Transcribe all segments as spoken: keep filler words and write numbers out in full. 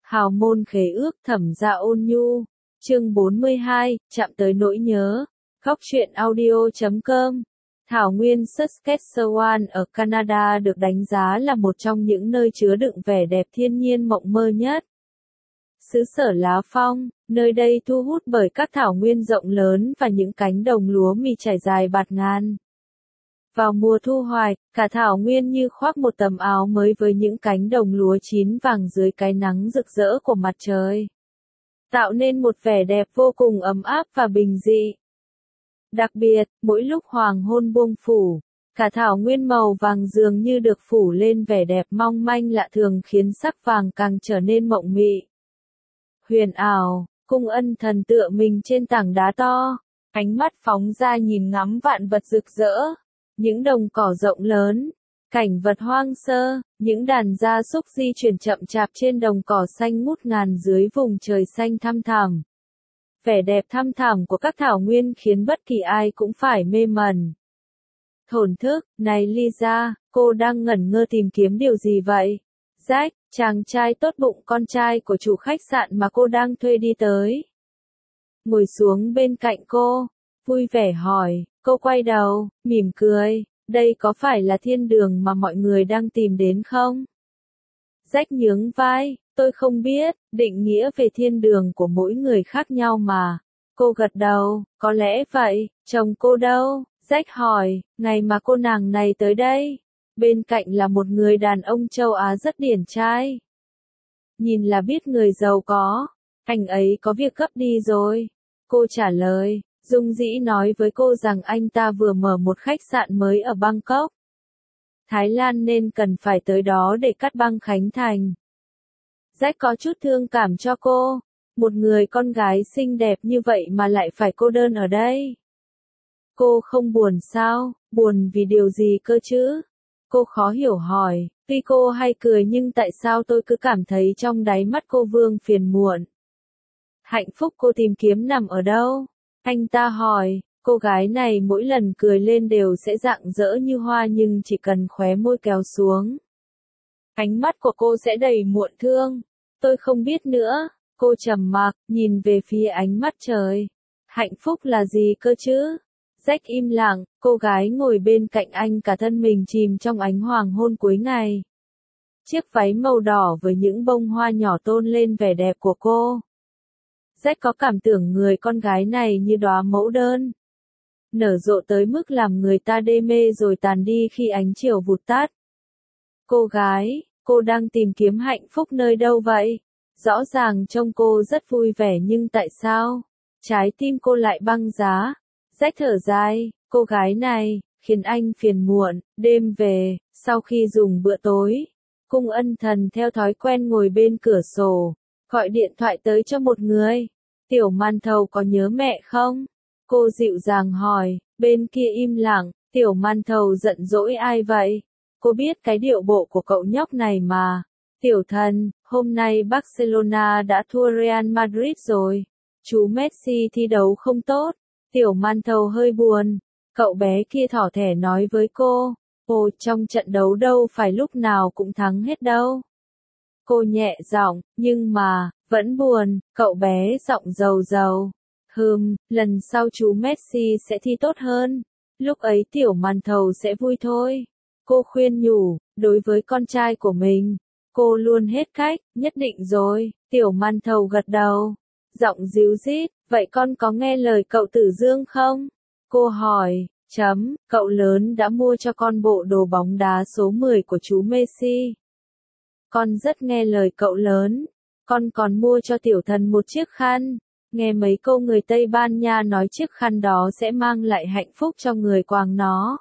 Hào môn khế ước thẩm gia ôn nhu. Chương bốn mươi hai, chạm tới nỗi nhớ. Góc truyện audio chấm com. Thảo nguyên Saskatchewan ở Canada được đánh giá là một trong những nơi chứa đựng vẻ đẹp thiên nhiên mộng mơ nhất. Xứ sở lá phong, nơi đây thu hút bởi các thảo nguyên rộng lớn và những cánh đồng lúa mì trải dài bạt ngàn. Vào mùa thu hoạch, cả thảo nguyên như khoác một tấm áo mới với những cánh đồng lúa chín vàng dưới cái nắng rực rỡ của mặt trời, tạo nên một vẻ đẹp vô cùng ấm áp và bình dị. Đặc biệt, mỗi lúc hoàng hôn buông phủ, cả thảo nguyên màu vàng dường như được phủ lên vẻ đẹp mong manh lạ thường khiến sắc vàng càng trở nên mộng mị. Huyền ảo, cung ân thần tựa mình trên tảng đá to, ánh mắt phóng ra nhìn ngắm vạn vật rực rỡ. Những đồng cỏ rộng lớn, cảnh vật hoang sơ, những đàn gia súc di chuyển chậm chạp trên đồng cỏ xanh ngút ngàn dưới vùng trời xanh thăm thẳm. Vẻ đẹp thăm thẳm của các thảo nguyên khiến bất kỳ ai cũng phải mê mẩn. Thổn thức, này Lisa, cô đang ngẩn ngơ tìm kiếm điều gì vậy? Jack, chàng trai tốt bụng con trai của chủ khách sạn mà cô đang thuê đi tới. Ngồi xuống bên cạnh cô, vui vẻ hỏi. Cô quay đầu, mỉm cười, đây có phải là thiên đường mà mọi người đang tìm đến không? Jack nhướng vai, tôi không biết, định nghĩa về thiên đường của mỗi người khác nhau mà. Cô gật đầu, có lẽ vậy, chồng cô đâu? Jack hỏi, ngày mà cô nàng này tới đây. Bên cạnh là một người đàn ông châu Á rất điển trai. Nhìn là biết người giàu có, anh ấy có việc gấp đi rồi. Cô trả lời. Dung dĩ nói với cô rằng anh ta vừa mở một khách sạn mới ở Bangkok, Thái Lan nên cần phải tới đó để cắt băng khánh thành. Jack có chút thương cảm cho cô, một người con gái xinh đẹp như vậy mà lại phải cô đơn ở đây. Cô không buồn sao, buồn vì điều gì cơ chứ? Cô khó hiểu hỏi, tuy cô hay cười nhưng tại sao tôi cứ cảm thấy trong đáy mắt cô vương phiền muộn? Hạnh phúc cô tìm kiếm nằm ở đâu? Anh ta hỏi, cô gái này mỗi lần cười lên đều sẽ rạng rỡ như hoa nhưng chỉ cần khóe môi kéo xuống, ánh mắt của cô sẽ đầy muộn thương. Tôi không biết nữa, cô trầm mặc, nhìn về phía ánh mắt trời. Hạnh phúc là gì cơ chứ? Jack im lặng, cô gái ngồi bên cạnh anh cả thân mình chìm trong ánh hoàng hôn cuối ngày. Chiếc váy màu đỏ với những bông hoa nhỏ tôn lên vẻ đẹp của cô. Jack có cảm tưởng người con gái này như đóa mẫu đơn, nở rộ tới mức làm người ta đê mê rồi tàn đi khi ánh chiều vụt tắt. Cô gái, cô đang tìm kiếm hạnh phúc nơi đâu vậy? Rõ ràng trông cô rất vui vẻ nhưng tại sao? Trái tim cô lại băng giá. Jack thở dài, cô gái này, khiến anh phiền muộn. Đêm về, sau khi dùng bữa tối, cung ân thần theo thói quen ngồi bên cửa sổ, gọi điện thoại tới cho một người. Tiểu màn thầu có nhớ mẹ không? Cô dịu dàng hỏi, bên kia im lặng, tiểu màn thầu giận dỗi ai vậy? Cô biết cái điệu bộ của cậu nhóc này mà. Tiểu thần, hôm nay Barcelona đã thua Real Madrid rồi. Chú Messi thi đấu không tốt. Tiểu màn thầu hơi buồn. Cậu bé kia thỏ thẻ nói với cô. Ồ, trong trận đấu đâu phải lúc nào cũng thắng hết đâu. Cô nhẹ giọng, nhưng mà, vẫn buồn, cậu bé giọng dầu dầu. Hừm, lần sau chú Messi sẽ thi tốt hơn. Lúc ấy tiểu màn thầu sẽ vui thôi. Cô khuyên nhủ, đối với con trai của mình, cô luôn hết cách, nhất định rồi. Tiểu màn thầu gật đầu. Giọng díu dít, vậy con có nghe lời cậu Tử Dương không? Cô hỏi, chấm, cậu lớn đã mua cho con bộ đồ bóng đá số mười của chú Messi. Con rất nghe lời cậu lớn. Con còn mua cho tiểu thần một chiếc khăn. Nghe mấy câu người Tây Ban Nha nói chiếc khăn đó sẽ mang lại hạnh phúc cho người quàng nó.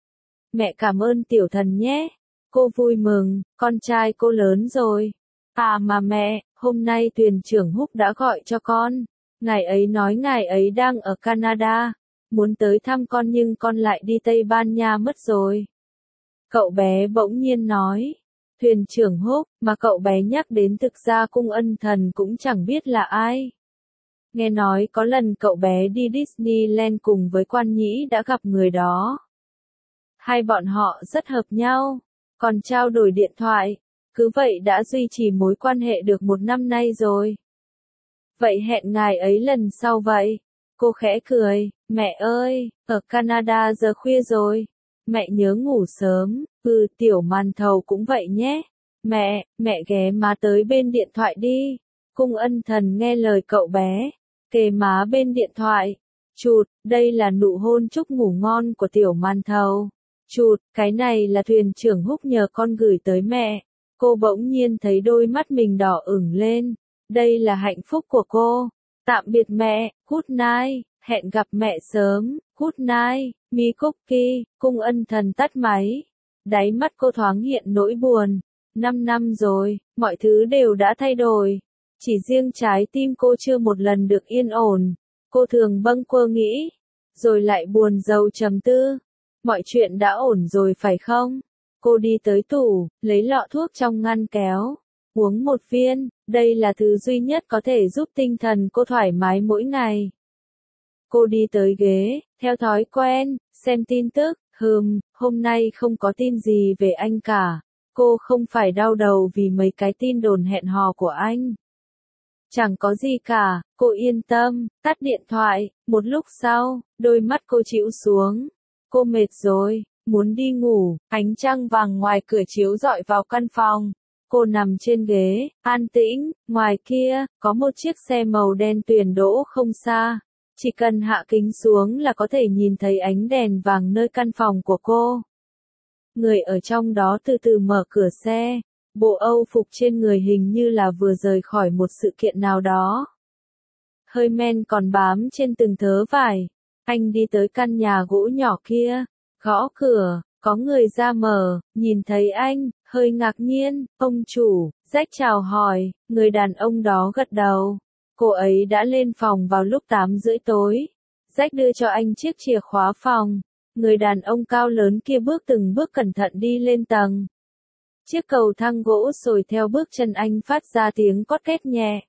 Mẹ cảm ơn tiểu thần nhé. Cô vui mừng, con trai cô lớn rồi. À mà mẹ, hôm nay thuyền trưởng Húc đã gọi cho con. Ngài ấy nói ngài ấy đang ở Canada. Muốn tới thăm con nhưng con lại đi Tây Ban Nha mất rồi. Cậu bé bỗng nhiên nói. Thuyền trưởng Húc, mà cậu bé nhắc đến thực ra cung ân thần cũng chẳng biết là ai. Nghe nói có lần cậu bé đi Disneyland cùng với quan nhĩ đã gặp người đó. Hai bọn họ rất hợp nhau, còn trao đổi điện thoại. Cứ vậy đã duy trì mối quan hệ được một năm nay rồi. Vậy hẹn ngày ấy lần sau vậy. Cô khẽ cười, mẹ ơi, ở Canada giờ khuya rồi. Mẹ nhớ ngủ sớm, ừ tiểu màn thầu cũng vậy nhé. Mẹ, mẹ ghé má tới bên điện thoại đi. Cung Ân Thần nghe lời cậu bé, kề má bên điện thoại. Chụt, đây là nụ hôn chúc ngủ ngon của tiểu màn thầu. Chụt, cái này là thuyền trưởng Húc nhờ con gửi tới mẹ. Cô bỗng nhiên thấy đôi mắt mình đỏ ửng lên. Đây là hạnh phúc của cô. Tạm biệt mẹ, good night, hẹn gặp mẹ sớm, good night, mi cookie. Cung Ân Thần tắt máy. Đáy mắt cô thoáng hiện nỗi buồn. Năm năm rồi, mọi thứ đều đã thay đổi. Chỉ riêng trái tim cô chưa một lần được yên ổn. Cô thường bâng quơ nghĩ, rồi lại buồn rầu trầm tư. Mọi chuyện đã ổn rồi phải không? Cô đi tới tủ, lấy lọ thuốc trong ngăn kéo. Uống một viên, đây là thứ duy nhất có thể giúp tinh thần cô thoải mái mỗi ngày. Cô đi tới ghế, theo thói quen, xem tin tức. Hừm, hôm nay không có tin gì về anh cả. Cô không phải đau đầu vì mấy cái tin đồn hẹn hò của anh. Chẳng có gì cả, cô yên tâm, tắt điện thoại. Một lúc sau, đôi mắt cô chịu xuống. Cô mệt rồi, muốn đi ngủ. Ánh trăng vàng ngoài cửa chiếu rọi vào căn phòng. Cô nằm trên ghế, an tĩnh. Ngoài kia, có một chiếc xe màu đen tuyền đỗ không xa. Chỉ cần hạ kính xuống là có thể nhìn thấy ánh đèn vàng nơi căn phòng của cô. Người ở trong đó từ từ mở cửa xe. Bộ âu phục trên người hình như là vừa rời khỏi một sự kiện nào đó. Hơi men còn bám trên từng thớ vải. Anh đi tới căn nhà gỗ nhỏ kia, gõ cửa, có người ra mở, nhìn thấy anh, hơi ngạc nhiên, ông chủ, Jack chào hỏi, người đàn ông đó gật đầu. Cô ấy đã lên phòng vào lúc tám rưỡi tối. Jack đưa cho anh chiếc chìa khóa phòng. Người đàn ông cao lớn kia bước từng bước cẩn thận đi lên tầng. Chiếc cầu thang gỗ xồi theo bước chân anh phát ra tiếng cót két nhẹ.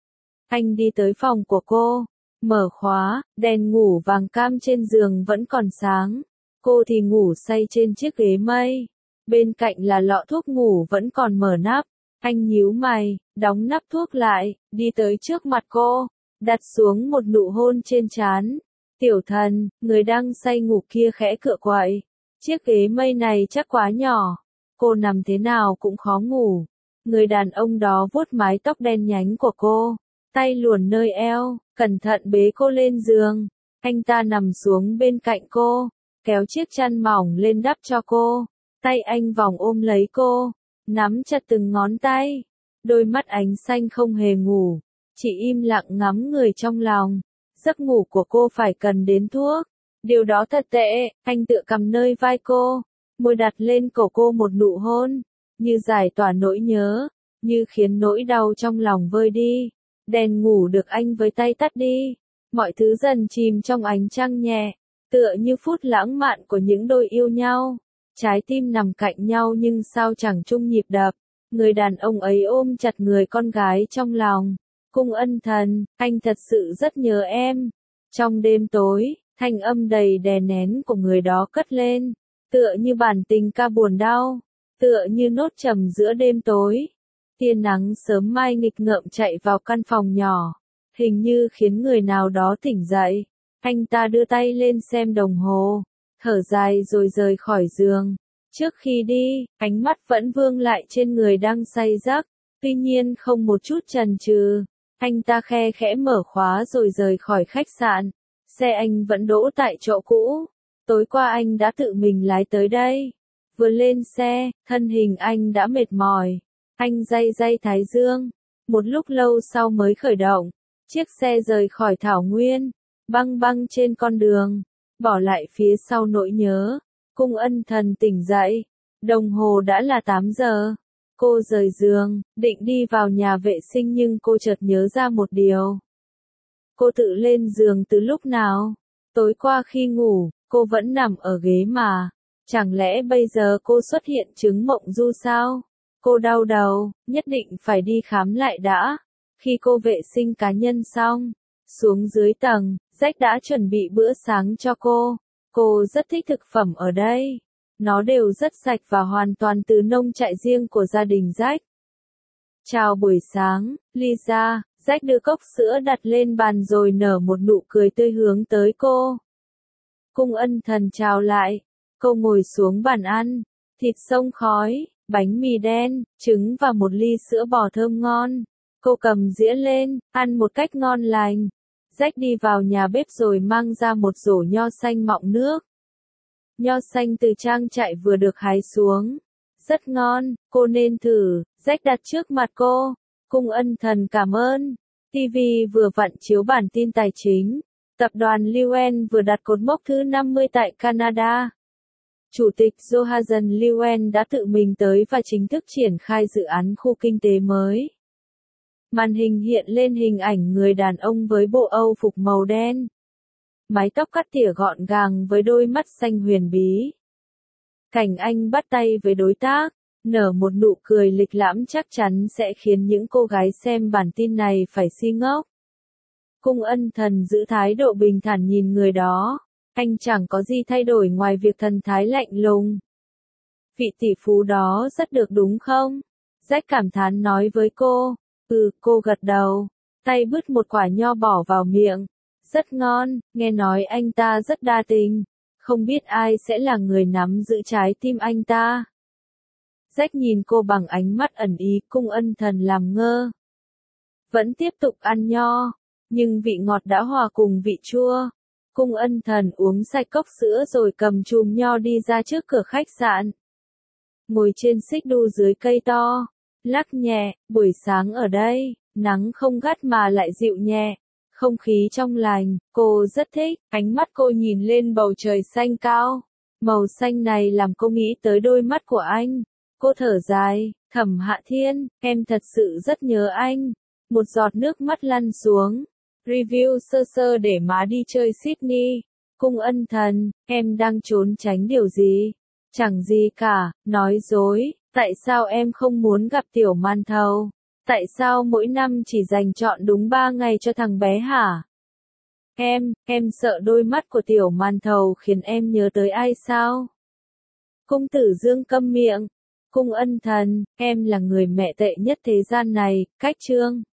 Anh đi tới phòng của cô, mở khóa, đèn ngủ vàng cam trên giường vẫn còn sáng. Cô thì ngủ say trên chiếc ghế mây. Bên cạnh là lọ thuốc ngủ vẫn còn mở nắp. Anh nhíu mày, đóng nắp thuốc lại, đi tới trước mặt cô, đặt xuống một nụ hôn trên trán. Tiểu thần, người đang say ngủ kia khẽ cựa quậy. Chiếc ghế mây này chắc quá nhỏ. Cô nằm thế nào cũng khó ngủ. Người đàn ông đó vuốt mái tóc đen nhánh của cô, tay luồn nơi eo, cẩn thận bế cô lên giường. Anh ta nằm xuống bên cạnh cô, kéo chiếc chăn mỏng lên đắp cho cô. Tay anh vòng ôm lấy cô, nắm chặt từng ngón tay. Đôi mắt ánh xanh không hề ngủ, chỉ im lặng ngắm người trong lòng. Giấc ngủ của cô phải cần đến thuốc. Điều đó thật tệ. Anh tựa cầm nơi vai cô, môi đặt lên cổ cô một nụ hôn, như giải tỏa nỗi nhớ, như khiến nỗi đau trong lòng vơi đi. Đèn ngủ được anh với tay tắt đi. Mọi thứ dần chìm trong ánh trăng nhẹ, tựa như phút lãng mạn của những đôi yêu nhau. Trái tim nằm cạnh nhau nhưng sao chẳng chung nhịp đập. Người đàn ông ấy ôm chặt người con gái trong lòng. Cung Ân Thần, anh thật sự rất nhớ em. Trong đêm tối, thanh âm đầy đè nén của người đó cất lên, tựa như bản tình ca buồn đau, tựa như nốt trầm giữa đêm tối. Tia nắng sớm mai nghịch ngợm chạy vào căn phòng nhỏ, hình như khiến người nào đó tỉnh dậy. Anh ta đưa tay lên xem đồng hồ, thở dài rồi rời khỏi giường. Trước khi đi, ánh mắt vẫn vương lại trên người đang say giấc, tuy nhiên không một chút chần chừ. Anh ta khe khẽ mở khóa rồi rời khỏi khách sạn. Xe anh vẫn đỗ tại chỗ cũ. Tối qua anh đã tự mình lái tới đây. Vừa lên xe, thân hình anh đã mệt mỏi. Anh day day thái dương. Một lúc lâu sau mới khởi động. Chiếc xe rời khỏi thảo nguyên, băng băng trên con đường, bỏ lại phía sau nỗi nhớ. Cung Ân Thần tỉnh dậy. Đồng hồ đã là tám giờ. Cô rời giường, định đi vào nhà vệ sinh nhưng cô chợt nhớ ra một điều. Cô tự lên giường từ lúc nào? Tối qua khi ngủ, cô vẫn nằm ở ghế mà. Chẳng lẽ bây giờ cô xuất hiện chứng mộng du sao? Cô đau đầu, nhất định phải đi khám lại đã. Khi cô vệ sinh cá nhân xong, xuống dưới tầng, Jack đã chuẩn bị bữa sáng cho cô. Cô rất thích thực phẩm ở đây. nó đều rất sạch và hoàn toàn từ nông trại riêng của gia đình Jack. Chào buổi sáng, Lisa. Jack đưa cốc sữa đặt lên bàn rồi nở một nụ cười tươi hướng tới cô. Cung ân thần chào lại. Cô ngồi xuống bàn ăn. Thịt xông khói, bánh mì đen, trứng và một ly sữa bò thơm ngon. Cô cầm dĩa lên, ăn một cách ngon lành. Jack đi vào nhà bếp rồi mang ra một rổ nho xanh mọng nước. Nho xanh từ trang trại vừa được hái xuống. Rất ngon, cô nên thử. Jack đặt trước mặt cô. Cung ân thần cảm ơn. ti vi vừa vặn chiếu bản tin tài chính. Tập đoàn Lewin vừa đặt cột mốc thứ năm mươi tại Canada. Chủ tịch Johansson Lewin đã tự mình tới và chính thức triển khai dự án khu kinh tế mới. Màn hình hiện lên hình ảnh người đàn ông với bộ Âu phục màu đen. Mái tóc cắt tỉa gọn gàng với đôi mắt xanh huyền bí. Cảnh anh bắt tay với đối tác, nở một nụ cười lịch lãm chắc chắn sẽ khiến những cô gái xem bản tin này phải si ngốc. Cung ân thần giữ thái độ bình thản nhìn người đó. Anh chẳng có gì thay đổi ngoài việc thần thái lạnh lùng. Vị tỷ phú đó rất được đúng không? Jack cảm thán nói với cô. Ừ, cô gật đầu. Tay bứt một quả nho bỏ vào miệng. Rất ngon, nghe nói anh ta rất đa tình. Không biết ai sẽ là người nắm giữ trái tim anh ta. Jack nhìn cô bằng ánh mắt ẩn ý, cung ân thần làm ngơ. Vẫn tiếp tục ăn nho, nhưng vị ngọt đã hòa cùng vị chua. Cung ân thần uống sạch cốc sữa rồi cầm chùm nho đi ra trước cửa khách sạn. Ngồi trên xích đu dưới cây to, lắc nhẹ, buổi sáng ở đây, nắng không gắt mà lại dịu nhẹ. Không khí trong lành, cô rất thích, ánh mắt cô nhìn lên bầu trời xanh cao. Màu xanh này làm cô nghĩ tới đôi mắt của anh. Cô thở dài, Thẩm Hạ Thiên, em thật sự rất nhớ anh. Một giọt nước mắt lăn xuống. Review sơ sơ để má đi chơi Sydney. Cung ân thần, em đang trốn tránh điều gì? Chẳng gì cả, nói dối. Tại sao em không muốn gặp tiểu man thầu? Tại sao mỗi năm chỉ dành chọn đúng ba ngày cho thằng bé hả? Em, em sợ đôi mắt của tiểu man thầu khiến em nhớ tới ai sao? Cung tử Dương câm miệng. Cung ân thần, em là người mẹ tệ nhất thế gian này, cách chương.